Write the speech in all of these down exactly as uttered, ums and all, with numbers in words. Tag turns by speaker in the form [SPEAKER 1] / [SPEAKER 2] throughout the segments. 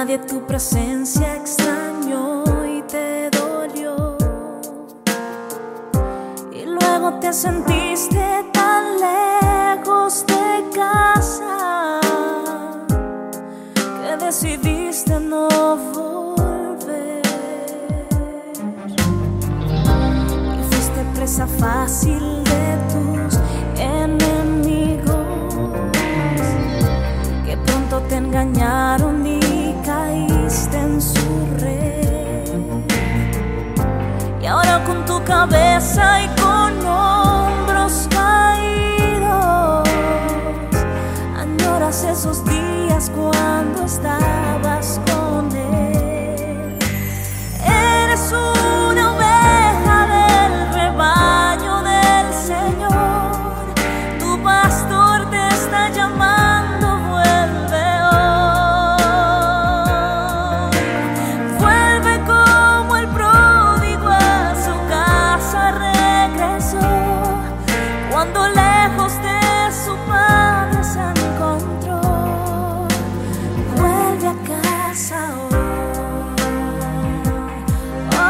[SPEAKER 1] nadie tu presencia extrañó y te dolió. Y luego te sentiste tan lejos de casa que decidiste no volver. Y fuiste presa fácil de tus enemigos, que pronto te engañaron y caíste en su red. Y ahora con tu cabeza y con hombros caídos añoras esos días cuando estabas con él. Eres una oveja del rebaño del Señor, tu pastor te está llamando. Vuelve hoy, vuelve como el pródigo a su casa regresó, cuando lejos de su padre se encontró. Vuelve a casa hoy. Oh,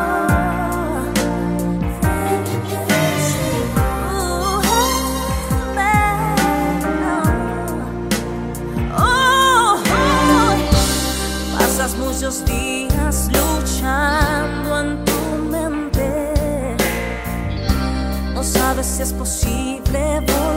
[SPEAKER 1] vuelve a casa. Uh, oh, oh. Pasas muchos días luchando en tu mente, no sabes si es posible volver.